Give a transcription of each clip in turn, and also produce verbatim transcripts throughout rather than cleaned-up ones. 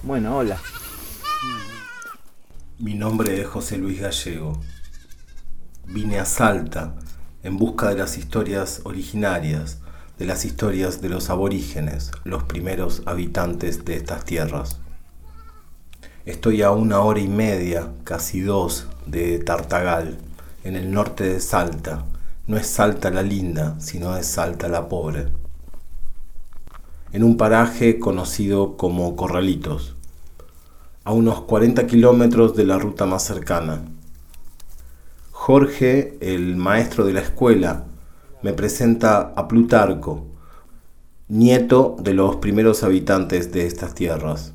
Bueno, hola. Mi nombre es José Luis Gallego. Vine a Salta en busca de las historias originarias, de las historias de los aborígenes, los primeros habitantes de estas tierras. Estoy a una hora y media, casi dos, de Tartagal, en el norte de Salta. No es Salta la linda, sino es Salta la pobre. En un paraje conocido como Corralitos, a unos cuarenta kilómetros de la ruta más cercana. Jorge, el maestro de la escuela, me presenta a Plutarco, nieto de los primeros habitantes de estas tierras.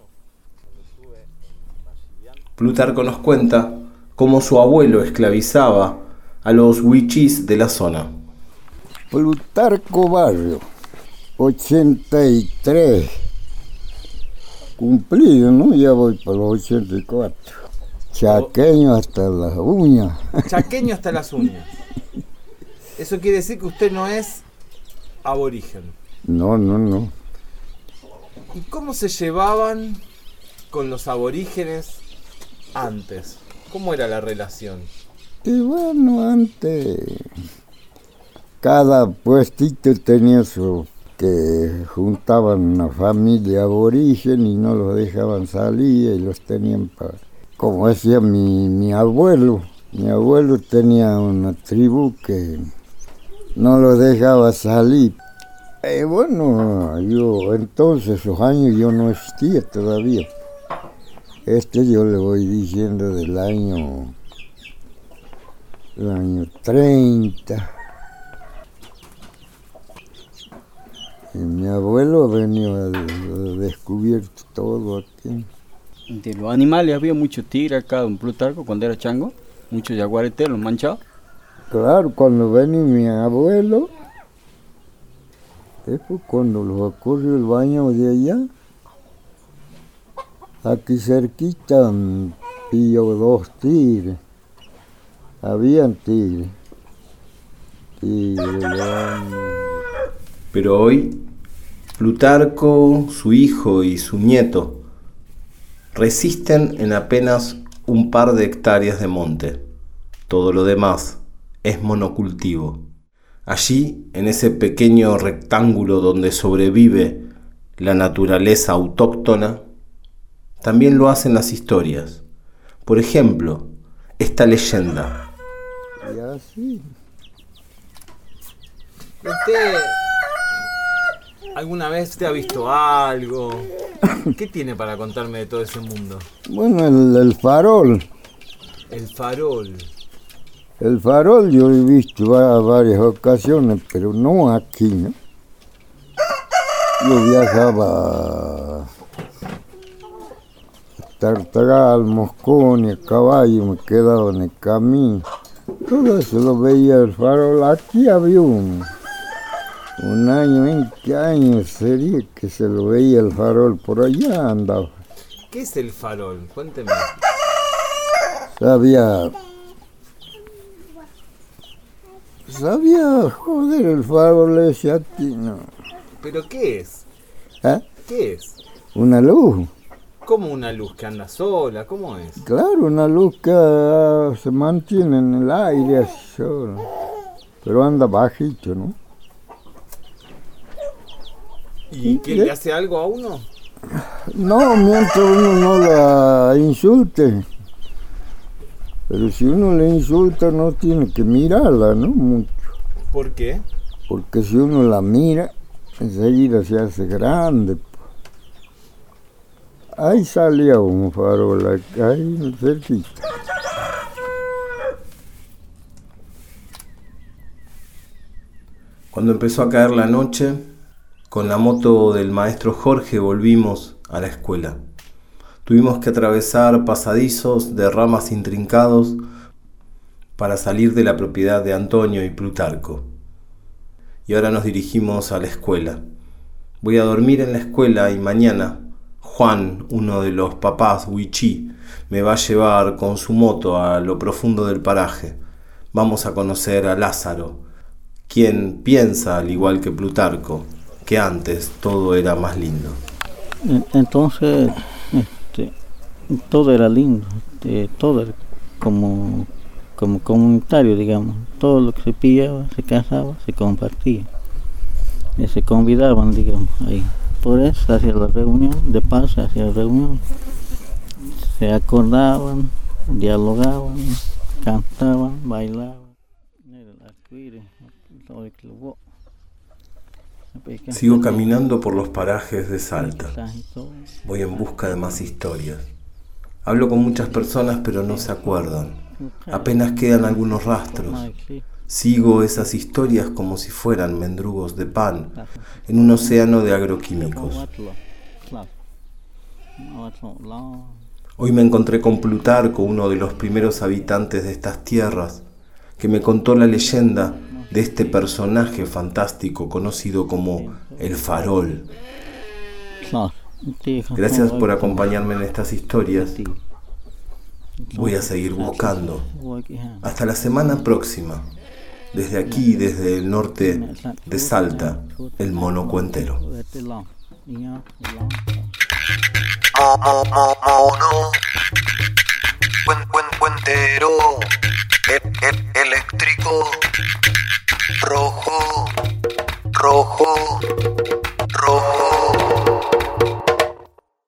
Plutarco nos cuenta cómo su abuelo esclavizaba a los huichís de la zona. Plutarco Barrio, ochenta y tres. Cumplido, ¿no? Ya voy para los ochenta y cuatro. Chaqueño hasta las uñas. Chaqueño hasta las uñas. Eso quiere decir que usted no es aborigen. No, no, no. ¿Y cómo se llevaban con los aborígenes antes? ¿Cómo era la relación? Y bueno, antes cada puestito tenía su... que juntaban una familia aborigen y no los dejaban salir y los tenían para... Como decía mi, mi abuelo, mi abuelo tenía una tribu que no los dejaba salir. Y bueno, yo entonces, esos años yo no existía todavía. Este yo le voy diciendo del año, del año treinta. Y mi abuelo venía a descubierto todo aquí. De los animales había muchos tigres acá en Plutarco cuando era chango, muchos jaguaretes, los manchados. Claro, cuando venía mi abuelo, después cuando los ocurrió el baño de allá, aquí cerquita pilló dos tigres, habían tigres, tigres, Pero hoy, Plutarco, su hijo y su nieto resisten en apenas un par de hectáreas de monte. Todo lo demás es monocultivo. Allí, en ese pequeño rectángulo donde sobrevive la naturaleza autóctona, también lo hacen las historias. Por ejemplo, esta leyenda. y así. ¿Usted alguna vez te ha visto algo? ¿Qué tiene para contarme de todo ese mundo? Bueno, el, el farol. El farol. El farol yo he visto va- varias ocasiones, pero no aquí, ¿no? Yo viajaba a Tartagal, Mosconi, a caballo, me quedaba en el camino. Todo eso lo veía el farol. Aquí había un, un año, ¿en qué año sería que se lo veía el farol? Por allá andaba. ¿Qué es el farol? Cuénteme. Sabía... Sabía, joder, el farol ese aquí, ¿no? ¿Pero qué es? ¿Eh? ¿Qué es? Una luz. ¿Cómo una luz que anda sola? ¿Cómo es? Claro, una luz que ah, se mantiene en el aire, así sola. Pero anda bajito, ¿no? ¿Y qué le hace algo a uno? No, mientras uno no la insulte. Pero si uno le insulta no tiene que mirarla, ¿no? Mucho. ¿Por qué? Porque si uno la mira, enseguida se hace grande. Ahí salía un farol, ahí cerquita. Cuando empezó a caer la noche, con la moto del maestro Jorge volvimos a la escuela. Tuvimos que atravesar pasadizos de ramas intrincados para salir de la propiedad de Antonio y Plutarco. Y ahora nos dirigimos a la escuela. Voy a dormir en la escuela y mañana Juan, uno de los papás huichí, me va a llevar con su moto a lo profundo del paraje. Vamos a conocer a Lázaro, quien piensa, al igual que Plutarco, que antes todo era más lindo. Entonces todo era lindo, eh, todo era como, como comunitario, digamos. Todo lo que se pillaba, se casaba, se compartía. Y se convidaban, digamos, ahí. Por eso se hacía la reunión, de paso se hacía la reunión. Se acordaban, dialogaban, cantaban, bailaban. Sigo caminando por los parajes de Salta. Voy en busca de más historias. Hablo con muchas personas, pero no se acuerdan. Apenas quedan algunos rastros. Sigo esas historias como si fueran mendrugos de pan en un océano de agroquímicos. Hoy me encontré con Plutarco, uno de los primeros habitantes de estas tierras, que me contó la leyenda de este personaje fantástico conocido como el Farol. Gracias por acompañarme en estas historias. Voy a seguir buscando. Hasta la semana próxima. Desde aquí, desde el norte de Salta, el mono cuentero. Mono cuentero eléctrico.